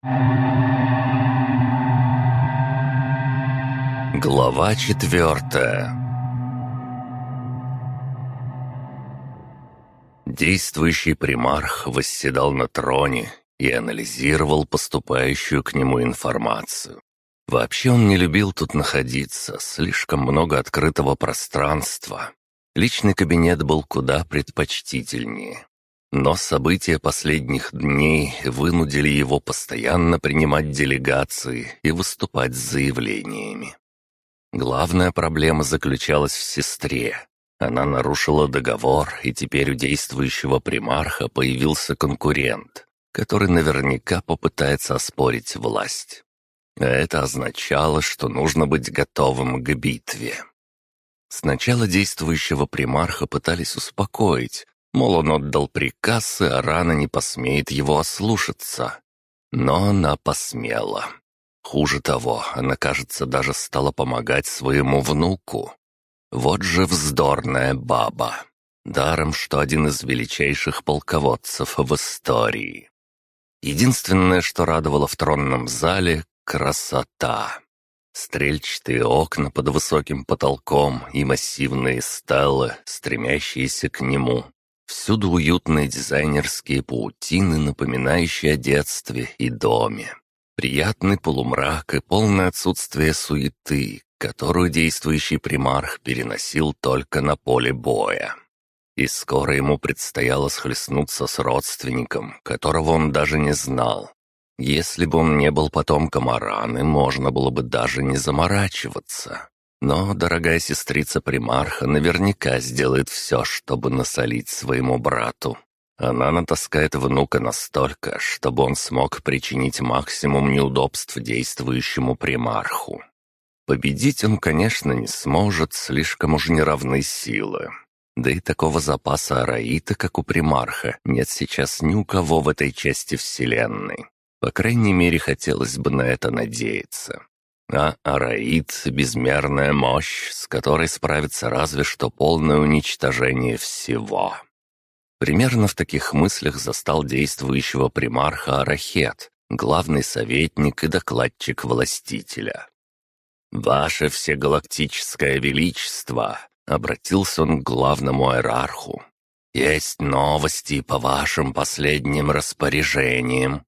Глава 4. Действующий примарх восседал на троне и анализировал поступающую к нему информацию. Вообще он не любил тут находиться, слишком много открытого пространства. Личный кабинет был куда предпочтительнее. Но события последних дней вынудили его постоянно принимать делегации и выступать с заявлениями. Главная проблема заключалась в сестре. Она нарушила договор, и теперь у действующего примарха появился конкурент, который наверняка попытается оспорить власть. А это означало, что нужно быть готовым к битве. Сначала действующего примарха пытались успокоить, мол, он отдал приказ, и Арана не посмеет его ослушаться. Но она посмела. Хуже того, она, кажется, даже стала помогать своему внуку. Вот же вздорная баба. Даром, что один из величайших полководцев в истории. Единственное, что радовало в тронном зале — красота. Стрельчатые окна под высоким потолком и массивные стелы, стремящиеся к нему. Всюду уютные дизайнерские паутины, напоминающие о детстве и доме. Приятный полумрак и полное отсутствие суеты, которую действующий примарх переносил только на поле боя. И скоро ему предстояло схлестнуться с родственником, которого он даже не знал. Если бы он не был потомком Араны, можно было бы даже не заморачиваться. Но дорогая сестрица примарха наверняка сделает все, чтобы насолить своему брату. Она натаскает внука настолько, чтобы он смог причинить максимум неудобств действующему примарху. Победить он, конечно, не сможет, слишком уж неравны силы. Да и такого запаса араита, как у примарха, нет сейчас ни у кого в этой части вселенной. По крайней мере, хотелось бы на это надеяться. А араит — безмерная мощь, с которой справится разве что полное уничтожение всего. Примерно в таких мыслях застал действующего примарха Арахет, главный советник и докладчик властителя. «Ваше всегалактическое величество!» — обратился он к главному иерарху. «Есть новости по вашим последним распоряжениям».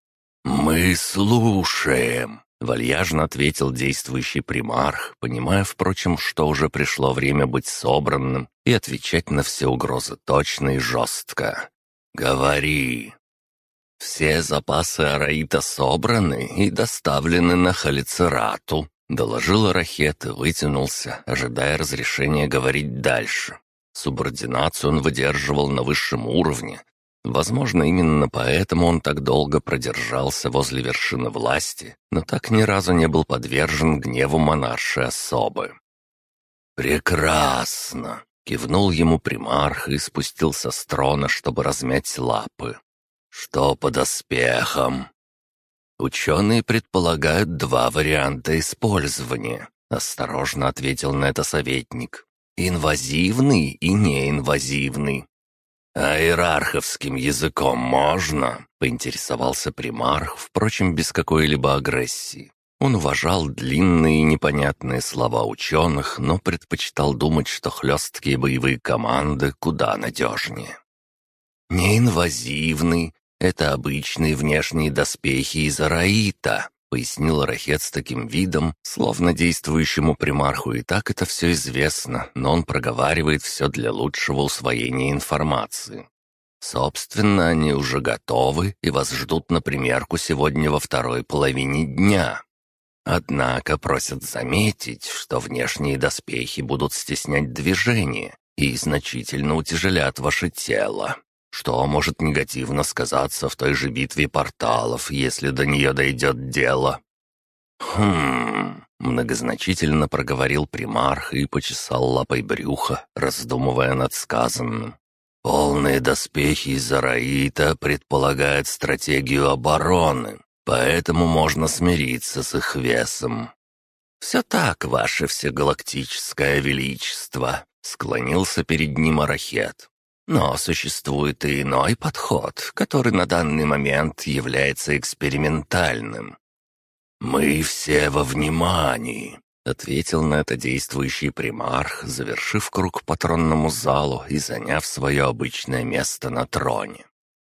«Мы слушаем», — вальяжно ответил действующий примарх, понимая, впрочем, что уже пришло время быть собранным и отвечать на все угрозы точно и жестко. «Говори». «Все запасы араита собраны и доставлены на Халицерату», — доложил Арахет и вытянулся, ожидая разрешения говорить дальше. Субординацию он выдерживал на высшем уровне. Возможно, именно поэтому он так долго продержался возле вершины власти, но так ни разу не был подвержен гневу монаршей особы. «Прекрасно!» — кивнул ему примарх и спустился с трона, чтобы размять лапы. «Что по доспехам?» «Ученые предполагают два варианта использования», — осторожно ответил на это советник. «Инвазивный и неинвазивный». «А иерарховским языком можно?» — поинтересовался примарх, впрочем, без какой-либо агрессии. Он уважал длинные и непонятные слова ученых, но предпочитал думать, что хлесткие боевые команды куда надежнее. «Неинвазивный — это обычные внешние доспехи из араита», — пояснил Арахет с таким видом, словно действующему примарху и так это все известно, но он проговаривает все для лучшего усвоения информации. Собственно, они уже готовы и вас ждут на примерку сегодня во второй половине дня. Однако просят заметить, что внешние доспехи будут стеснять движение и значительно утяжелят ваше тело, что может негативно сказаться в той же битве порталов, если до нее дойдет дело. Многозначительно проговорил примарх и почесал лапой брюха, раздумывая над сказанным. «Полные доспехи из араита предполагают стратегию обороны, поэтому можно смириться с их весом». «Все так, ваше всегалактическое величество», — склонился перед ним Арахет. Но существует и иной подход, который на данный момент является экспериментальным. «Мы все во внимании», — ответил на это действующий примарх, завершив круг по тронному залу и заняв свое обычное место на троне.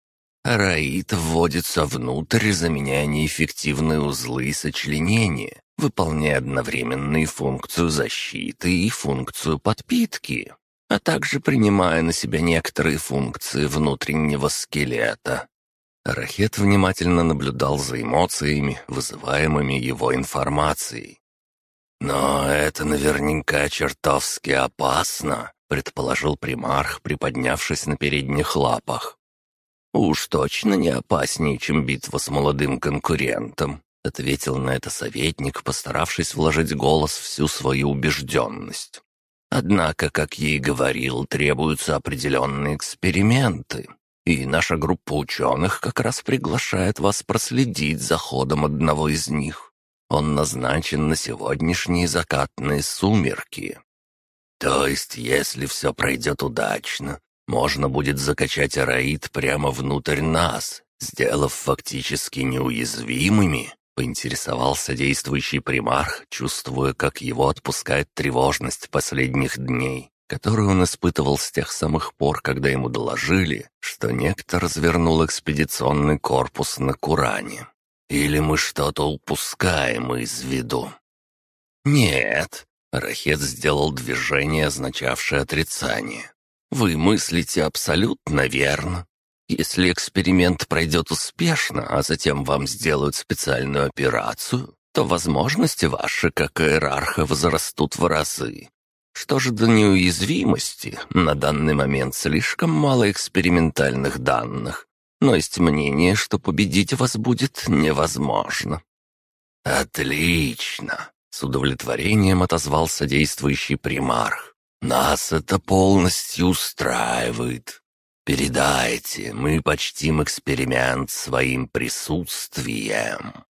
Араид вводится внутрь, заменяя неэффективные узлы и сочленения, выполняя одновременно и функцию защиты, и функцию подпитки, а также принимая на себя некоторые функции внутреннего скелета. Рахет внимательно наблюдал за эмоциями, вызываемыми его информацией. «Но это наверняка чертовски опасно», — предположил примарх, приподнявшись на передних лапах. «Уж точно не опаснее, чем битва с молодым конкурентом», — ответил на это советник, постаравшись вложить в голос всю свою убежденность. «Однако, как я и говорил, требуются определенные эксперименты, и наша группа ученых как раз приглашает вас проследить за ходом одного из них. Он назначен на сегодняшние закатные сумерки. То есть, если все пройдет удачно, можно будет закачать Араид прямо внутрь нас, сделав фактически неуязвимыми», — поинтересовался действующий примарх, чувствуя, как его отпускает тревожность последних дней, которую он испытывал с тех самых пор, когда ему доложили, что некто развернул экспедиционный корпус на Куране. «Или мы что-то упускаем из виду?» «Нет», — Рахет сделал движение, означавшее отрицание. «Вы мыслите абсолютно верно. Если эксперимент пройдет успешно, а затем вам сделают специальную операцию, то возможности ваши, как иерарха, возрастут в разы. Что же до неуязвимости, на данный момент слишком мало экспериментальных данных, но есть мнение, что победить вас будет невозможно». «Отлично!» — с удовлетворением отозвался действующий примарх. «Нас это полностью устраивает. Передайте, мы почтим эксперимент своим присутствием».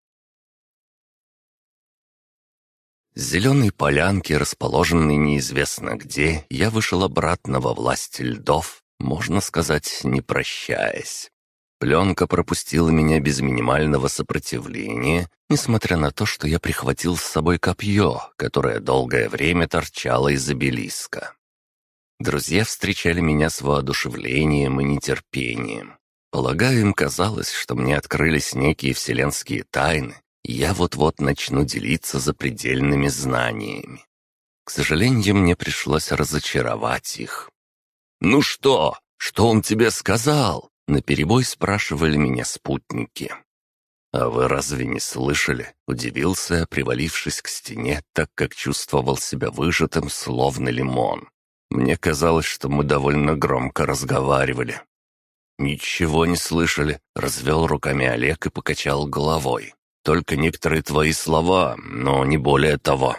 С зеленой полянки, расположенной неизвестно где, я вышел обратно во власть льдов, можно сказать, не прощаясь. Пленка пропустила меня без минимального сопротивления, несмотря на то, что я прихватил с собой копье, которое долгое время торчало из обелиска. Друзья встречали меня с воодушевлением и нетерпением. Полагаю, им казалось, что мне открылись некие вселенские тайны, и я вот-вот начну делиться запредельными знаниями. К сожалению, мне пришлось разочаровать их. «Ну что? Что он тебе сказал?» — наперебой спрашивали меня спутники. «А вы разве не слышали?» — удивился я, привалившись к стене, так как чувствовал себя выжатым, словно лимон. Мне казалось, что мы довольно громко разговаривали. «Ничего не слышали», — развел руками Олег и покачал головой. «Только некоторые твои слова, но не более того».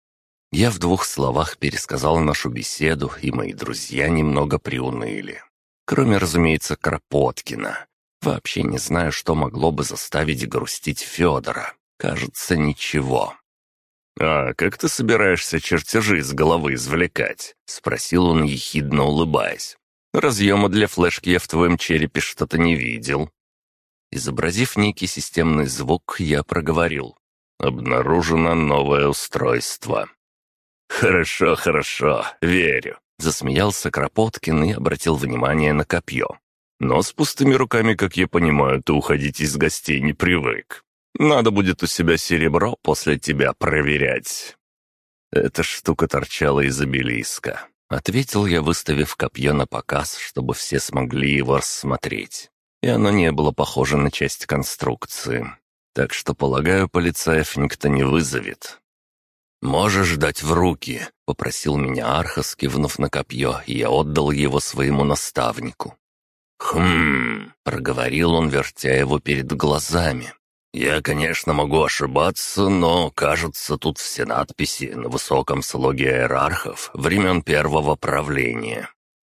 Я в 2 словах пересказал нашу беседу, и мои друзья немного приуныли. Кроме, разумеется, Кропоткина. Вообще не знаю, что могло бы заставить грустить Федора. Кажется, ничего. «А как ты собираешься чертежи из головы извлекать?» — спросил он, ехидно улыбаясь. «Разъема для флешки я в твоем черепе что-то не видел». Изобразив некий системный звук, я проговорил. «Обнаружено новое устройство». «Хорошо, хорошо, верю», — засмеялся Кропоткин и обратил внимание на копье. «Но с пустыми руками, как я понимаю, ты уходить из гостей не привык. Надо будет у себя серебро после тебя проверять». «Эта штука торчала из обелиска», — ответил я, выставив копье на показ, чтобы все смогли его рассмотреть. И оно не было похоже на часть конструкции. Так что, полагаю, полицаев никто не вызовет. «Можешь дать в руки», — попросил меня Архас, кивнув на копье, и я отдал его своему наставнику. «Хм...» — проговорил он, вертя его перед глазами. «Я, конечно, могу ошибаться, но, кажется, тут все надписи на высоком слоге иерархов времен первого правления».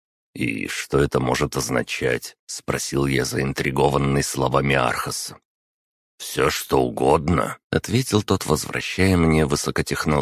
«И что это может означать?» — спросил я, заинтригованный словами Архаса. «Все, что угодно», — ответил тот, возвращая мне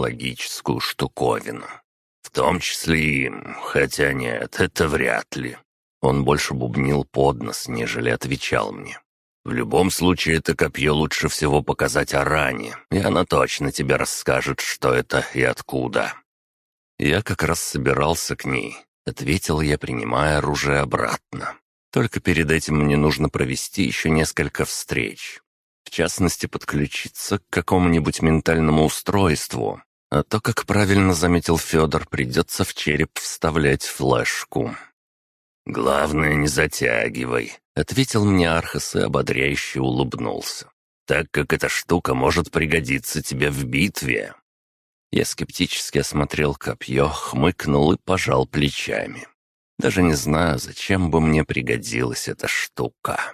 высокотехнологическую штуковину. «В том числе и... хотя нет, это вряд ли. Он больше бубнил под нос, нежели отвечал мне. «В любом случае, это копье лучше всего показать Аране, и она точно тебе расскажет, что это и откуда». «Я как раз собирался к ней», — ответил я, принимая оружие обратно. «Только перед этим мне нужно провести еще несколько встреч. В частности, подключиться к какому-нибудь ментальному устройству. А то, как правильно заметил Федор, придется в череп вставлять флешку». «Главное, не затягивай», — ответил мне Архас и ободряюще улыбнулся. «Так как эта штука может пригодиться тебе в битве». Я скептически осмотрел копье, хмыкнул и пожал плечами. Даже не знаю, зачем бы мне пригодилась эта штука.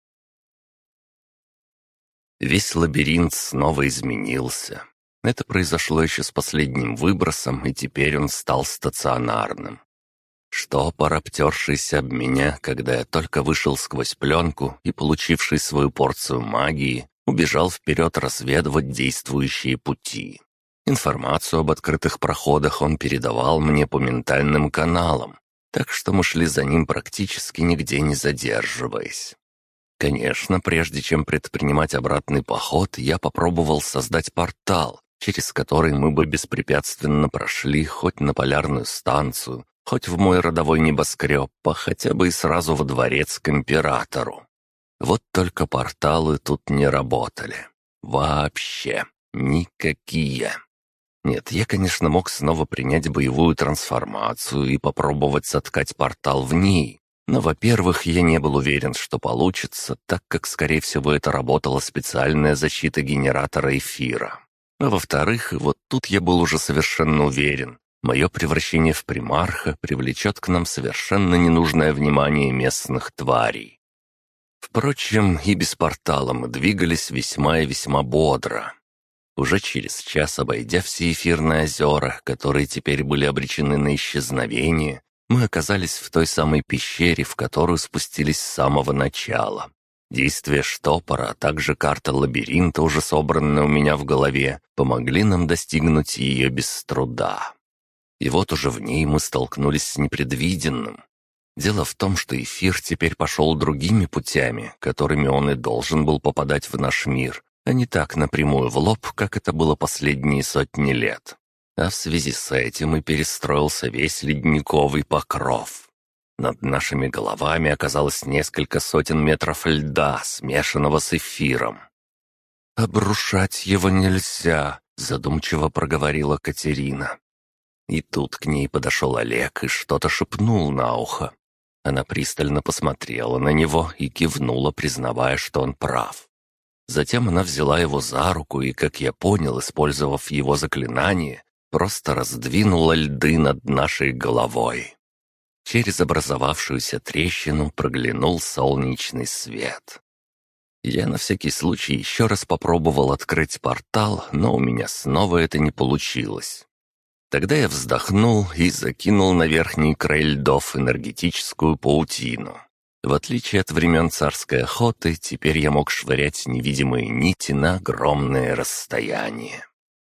Весь лабиринт снова изменился. Это произошло еще с последним выбросом, и теперь он стал стационарным. Штопор, обтершийся об меня, когда я только вышел сквозь пленку и получивший свою порцию магии, убежал вперед разведывать действующие пути. Информацию об открытых проходах он передавал мне по ментальным каналам, так что мы шли за ним практически нигде не задерживаясь. Конечно, прежде чем предпринимать обратный поход, я попробовал создать портал, через который мы бы беспрепятственно прошли хоть на полярную станцию, хоть в мой родовой небоскреб, а хотя бы и сразу во дворец к императору. Вот только порталы тут не работали. Вообще никакие. Нет, я, конечно, мог снова принять боевую трансформацию и попробовать соткать портал в ней. Но, во-первых, я не был уверен, что получится, так как, скорее всего, это работала специальная защита генератора эфира. А во-вторых, и вот тут я был уже совершенно уверен, мое превращение в примарха привлечет к нам совершенно ненужное внимание местных тварей. Впрочем, и без портала мы двигались весьма и весьма бодро. Уже через час, обойдя все эфирные озера, которые теперь были обречены на исчезновение, мы оказались в той самой пещере, в которую спустились с самого начала. Действия штопора, а также карта лабиринта, уже собранная у меня в голове, помогли нам достигнуть ее без труда. И вот уже в ней мы столкнулись с непредвиденным. Дело в том, что эфир теперь пошел другими путями, которыми он и должен был попадать в наш мир, а не так напрямую в лоб, как это было последние сотни лет. А в связи с этим и перестроился весь ледниковый покров. Над нашими головами оказалось несколько сотен метров льда, смешанного с эфиром. «Обрушать его нельзя», — задумчиво проговорила Катерина. И тут к ней подошел Олег и что-то шепнул на ухо. Она пристально посмотрела на него и кивнула, признавая, что он прав. Затем она взяла его за руку и, как я понял, использовав его заклинание, просто раздвинула льды над нашей головой. Через образовавшуюся трещину проглянул солнечный свет. Я на всякий случай еще раз попробовал открыть портал, но у меня снова это не получилось. Тогда я вздохнул и закинул на верхний край льдов энергетическую паутину. В отличие от времен царской охоты, теперь я мог швырять невидимые нити на огромные расстояния.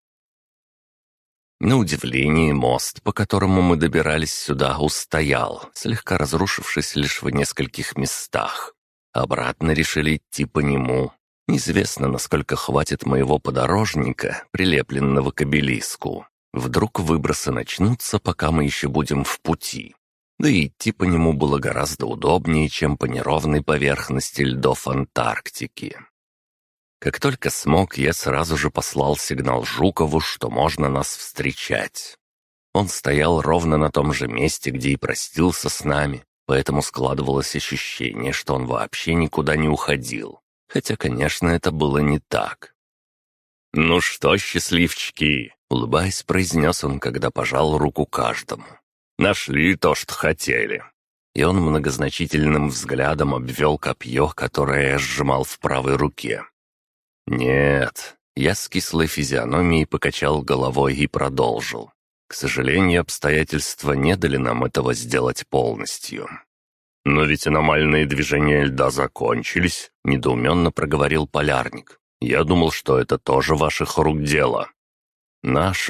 На удивление, мост, по которому мы добирались сюда, устоял, слегка разрушившись лишь в нескольких местах. Обратно решили идти по нему. Неизвестно, насколько хватит моего подорожника, прилепленного к обелиску. Вдруг выбросы начнутся, пока мы еще будем в пути. Да и идти по нему было гораздо удобнее, чем по неровной поверхности льдов Антарктики. Как только смог, я сразу же послал сигнал Жукову, что можно нас встречать. Он стоял ровно на том же месте, где и простился с нами, поэтому складывалось ощущение, что он вообще никуда не уходил. Хотя, конечно, это было не так. «Ну что, счастливчики!» — улыбаясь, произнес он, когда пожал руку каждому. «Нашли то, что хотели». И он многозначительным взглядом обвел копье, которое я сжимал в правой руке. «Нет». Я с кислой физиономией покачал головой и продолжил. «К сожалению, обстоятельства не дали нам этого сделать полностью». «Но ведь аномальные движения льда закончились», — недоуменно проговорил полярник. «Я думал, что это тоже ваших рук дело». «Наших», —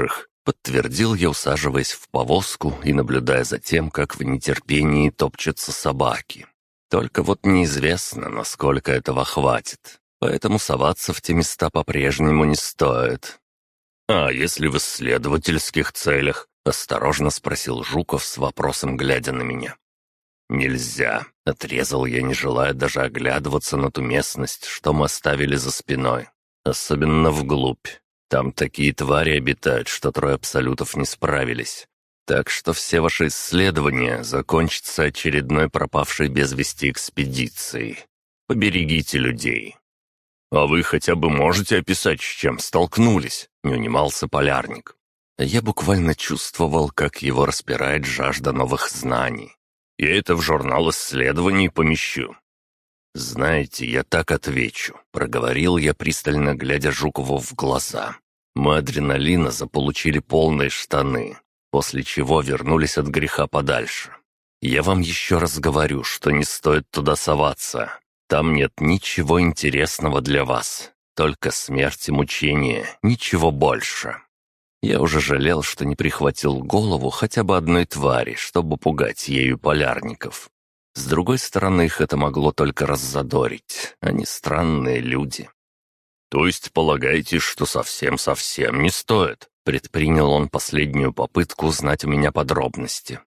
подтвердил я, усаживаясь в повозку и наблюдая за тем, как в нетерпении топчутся собаки. Только вот неизвестно, насколько этого хватит, поэтому соваться в те места по-прежнему не стоит. «А если в исследовательских целях?» — осторожно спросил Жуков с вопросом, глядя на меня. «Нельзя», — отрезал я, не желая даже оглядываться на ту местность, что мы оставили за спиной. «Особенно вглубь. Там такие твари обитают, что трое абсолютов не справились. Так что все ваши исследования закончатся очередной пропавшей без вести экспедицией. Поберегите людей». «А вы хотя бы можете описать, с чем столкнулись?» — не унимался полярник. Я буквально чувствовал, как его распирает жажда новых знаний. «Я это в журнал исследований помещу». «Знаете, я так отвечу», — проговорил я, пристально глядя Жукову в глаза. «Мы адреналина заполучили полные штаны, после чего вернулись от греха подальше. Я вам еще раз говорю, что не стоит туда соваться. Там нет ничего интересного для вас, только смерть и мучение, ничего больше». Я уже жалел, что не прихватил голову хотя бы одной твари, чтобы пугать ею полярников. С другой стороны, их это могло только раззадорить. Они странные люди. «То есть полагаете, что совсем-совсем не стоит?» Предпринял он последнюю попытку узнать у меня подробности.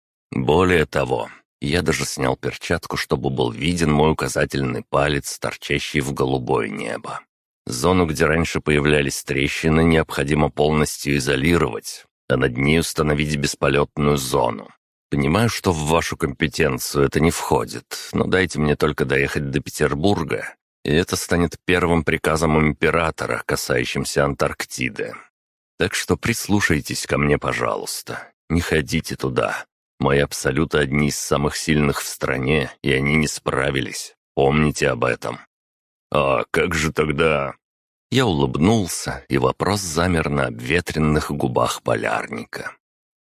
Более того, я даже снял перчатку, чтобы был виден мой указательный палец, торчащий в голубое небо. Зону, где раньше появлялись трещины, необходимо полностью изолировать, а над ней установить бесполетную зону. Понимаю, что в вашу компетенцию это не входит, но дайте мне только доехать до Петербурга, и это станет первым приказом императора, касающимся Антарктиды. Так что прислушайтесь ко мне, пожалуйста. Не ходите туда. Мои абсолюты одни из самых сильных в стране, и они не справились. Помните об этом». «А как же тогда?» Я улыбнулся, и вопрос замер на обветренных губах полярника.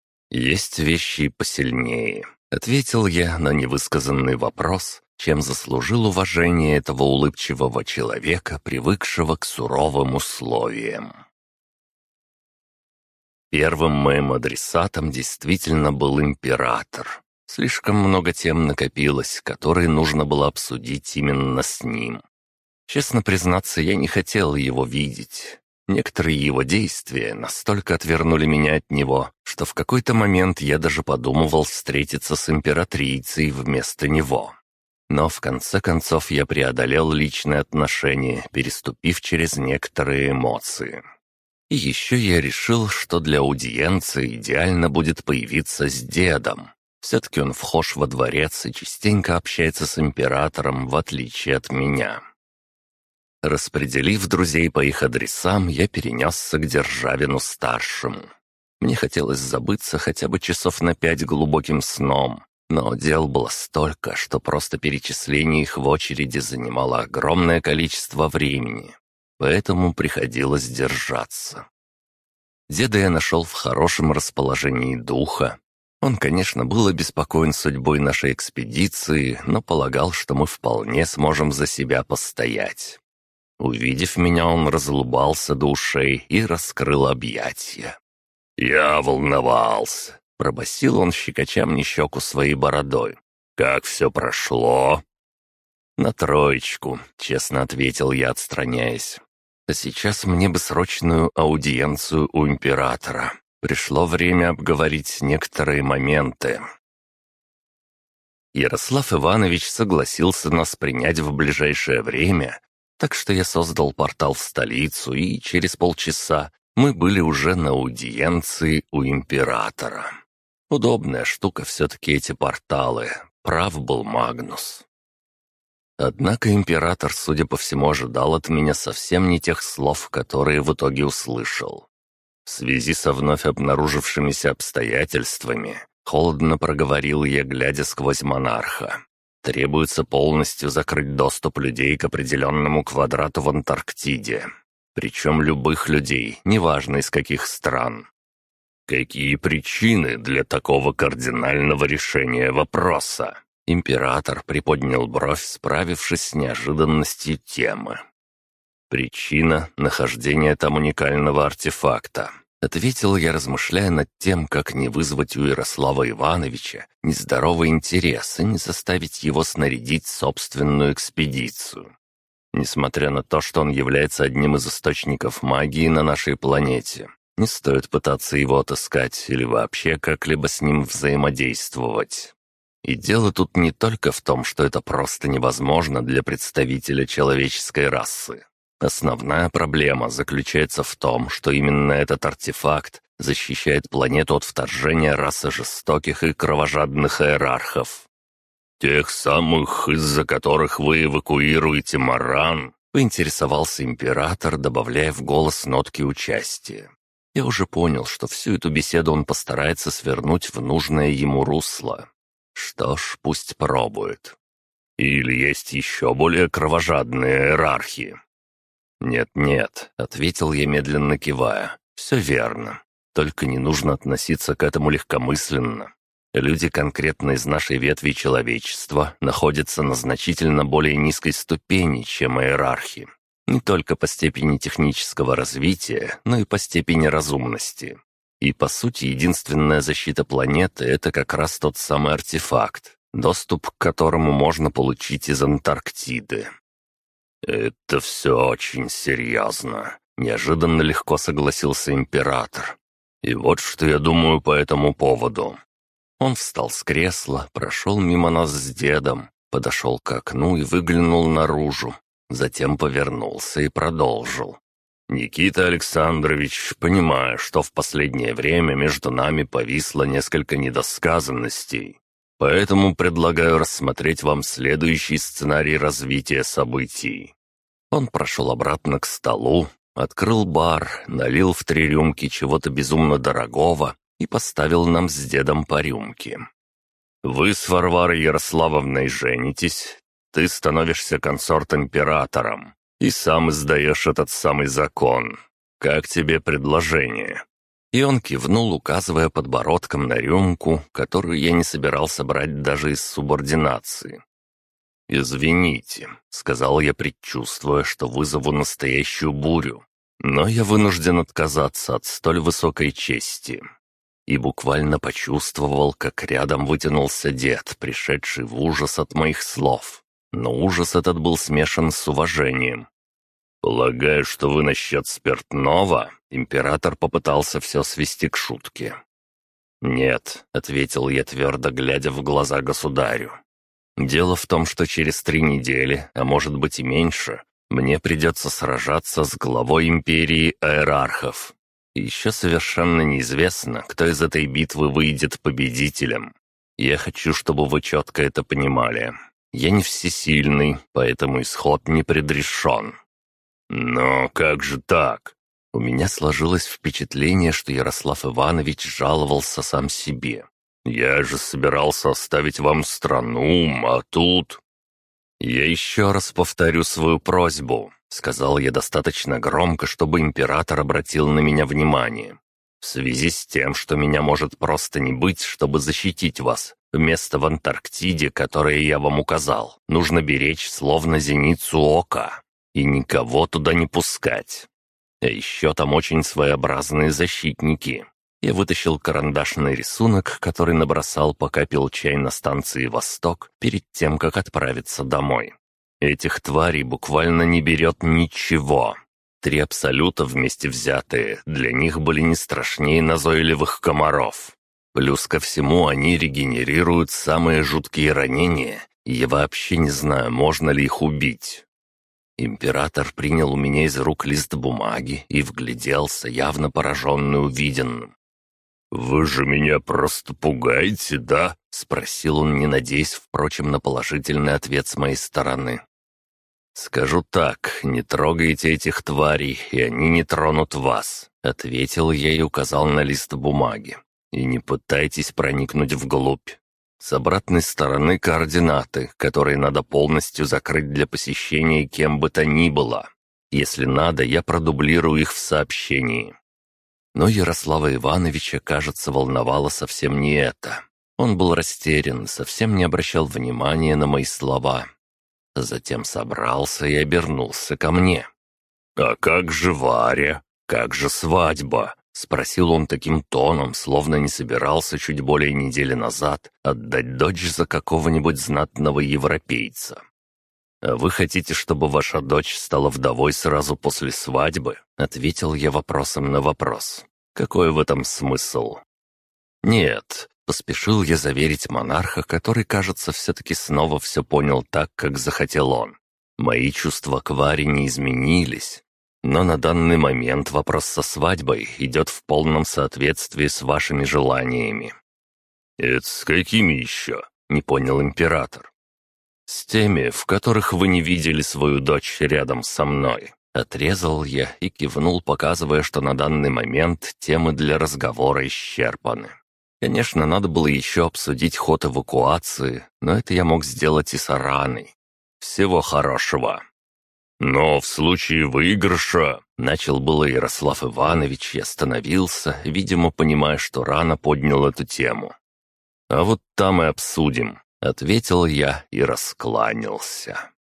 «Есть вещи посильнее», — ответил я на невысказанный вопрос, чем заслужил уважение этого улыбчивого человека, привыкшего к суровым условиям. Первым моим адресатом действительно был император. Слишком много тем накопилось, которые нужно было обсудить именно с ним. Честно признаться, я не хотел его видеть. Некоторые его действия настолько отвернули меня от него, что в какой-то момент я даже подумывал встретиться с императрицей вместо него. Но в конце концов я преодолел личные отношения, переступив через некоторые эмоции. И еще я решил, что для аудиенции идеально будет появиться с дедом. Все-таки он вхож во дворец и частенько общается с императором, в отличие от меня. Распределив друзей по их адресам, я перенесся к Державину-старшему. Мне хотелось забыться хотя бы часов на 5 глубоким сном, но дел было столько, что просто перечисление их в очереди занимало огромное количество времени, поэтому приходилось держаться. Деда я нашел в хорошем расположении духа. Он, конечно, был обеспокоен судьбой нашей экспедиции, но полагал, что мы вполне сможем за себя постоять. Увидев меня, он разулыбался до ушей и раскрыл объятия. «Я волновался», — пробасил он, щекоча мне щеку своей бородой. «Как все прошло?» «На 3, честно ответил я, отстраняясь. «А сейчас мне бы срочную аудиенцию у императора. Пришло время обговорить некоторые моменты». Ярослав Иванович согласился нас принять в ближайшее время, так что я создал портал в столицу, и через полчаса мы были уже на аудиенции у императора. Удобная штука все-таки эти порталы, прав был Магнус. Однако император, судя по всему, ожидал от меня совсем не тех слов, которые в итоге услышал. В связи со вновь обнаружившимися обстоятельствами, холодно проговорил я, глядя сквозь монарха. Требуется полностью закрыть доступ людей к определенному квадрату в Антарктиде. Причем любых людей, неважно из каких стран. Какие причины для такого кардинального решения вопроса? Император приподнял бровь, справившись с неожиданностью темы. Причина — нахождения там уникального артефакта. ответил я, размышляя над тем, как не вызвать у Ярослава Ивановича нездоровый интерес и не заставить его снарядить собственную экспедицию. Несмотря на то, что он является одним из источников магии на нашей планете, не стоит пытаться его отыскать или вообще как-либо с ним взаимодействовать. И дело тут не только в том, что это просто невозможно для представителя человеческой расы. Основная проблема заключается в том, что именно этот артефакт защищает планету от вторжения расы жестоких и кровожадных иерархов. «Тех самых, из-за которых вы эвакуируете Маран?» — поинтересовался император, добавляя в голос нотки участия. Я уже понял, что всю эту беседу он постарается свернуть в нужное ему русло. Что ж, пусть пробует. «Или есть еще более кровожадные иерархии?» «Нет-нет», — ответил я, медленно кивая. «Все верно. Только не нужно относиться к этому легкомысленно. Люди конкретно из нашей ветви человечества находятся на значительно более низкой ступени, чем иерархи. Не только по степени технического развития, но и по степени разумности. И, по сути, единственная защита планеты — это как раз тот самый артефакт, доступ к которому можно получить из Антарктиды». «Это все очень серьезно», — неожиданно легко согласился император. «И вот что я думаю по этому поводу». Он встал с кресла, прошел мимо нас с дедом, подошел к окну и выглянул наружу. Затем повернулся и продолжил. «Никита Александрович, понимаю, что в последнее время между нами повисло несколько недосказанностей, поэтому предлагаю рассмотреть вам следующий сценарий развития событий». Он прошел обратно к столу, открыл бар, налил в 3 рюмки чего-то безумно дорогого и поставил нам с дедом по рюмке. «Вы с Варварой Ярославовной женитесь, ты становишься консорт-императором и сам издаешь этот самый закон. Как тебе предложение?» И он кивнул, указывая подбородком на рюмку, которую я не собирался брать даже из субординации. «Извините», — сказал я, предчувствуя, что вызову настоящую бурю, «но я вынужден отказаться от столь высокой чести». И буквально почувствовал, как рядом вытянулся дед, пришедший в ужас от моих слов. Но ужас этот был смешан с уважением. «Полагаю, что вы насчет спиртного?» Император попытался все свести к шутке. «Нет», — ответил я твердо, глядя в глаза государю. «Дело в том, что через 3 недели, а может быть и меньше, мне придется сражаться с главой империи иерархов. И еще совершенно неизвестно, кто из этой битвы выйдет победителем. Я хочу, чтобы вы четко это понимали. Я не всесильный, поэтому исход не предрешен». «Но как же так?» У меня сложилось впечатление, что Ярослав Иванович жаловался сам себе. «Я же собирался оставить вам страну, а тут...» «Я еще раз повторю свою просьбу», — сказал я достаточно громко, чтобы император обратил на меня внимание. «В связи с тем, что меня может просто не быть, чтобы защитить вас, место в Антарктиде, которое я вам указал, нужно беречь словно зеницу ока и никого туда не пускать. А еще там очень своеобразные защитники». Я вытащил карандашный рисунок, который набросал, пока пил чай на станции «Восток», перед тем, как отправиться домой. Этих тварей буквально не берет ничего. 3 абсолюта вместе взятые для них были не страшнее назойливых комаров. Плюс ко всему они регенерируют самые жуткие ранения, и я вообще не знаю, можно ли их убить. Император принял у меня из рук лист бумаги и вгляделся, явно пораженный увиденным. «Вы же меня просто пугаете, да?» — спросил он, не надеясь, впрочем, на положительный ответ с моей стороны. «Скажу так, не трогайте этих тварей, и они не тронут вас», — ответил я и указал на лист бумаги. «И не пытайтесь проникнуть вглубь. С обратной стороны координаты, которые надо полностью закрыть для посещения кем бы то ни было. Если надо, я продублирую их в сообщении». Но Ярослава Ивановича, кажется, волновало совсем не это. Он был растерян, совсем не обращал внимания на мои слова. Затем собрался и обернулся ко мне. «А как же Варя? Как же свадьба? Спросил он таким тоном, словно не собирался чуть более недели назад отдать дочь за какого-нибудь знатного европейца. «А вы хотите, чтобы ваша дочь стала вдовой сразу после свадьбы?» — ответил я вопросом на вопрос. «Какой в этом смысл?» «Нет», — поспешил я заверить монарха, который, кажется, все-таки снова все понял так, как захотел он. «Мои чувства к Варе не изменились. Но на данный момент вопрос со свадьбой идет в полном соответствии с вашими желаниями». «Это с какими еще?» — не понял император. «С теми, в которых вы не видели свою дочь рядом со мной». Отрезал я и кивнул, показывая, что на данный момент темы для разговора исчерпаны. Конечно, надо было еще обсудить ход эвакуации, но это я мог сделать и с Араной. Всего хорошего. «Но в случае выигрыша...» — начал было Ярослав Иванович и остановился, видимо, понимая, что рано поднял эту тему. «А вот там и обсудим», — ответил я и раскланялся.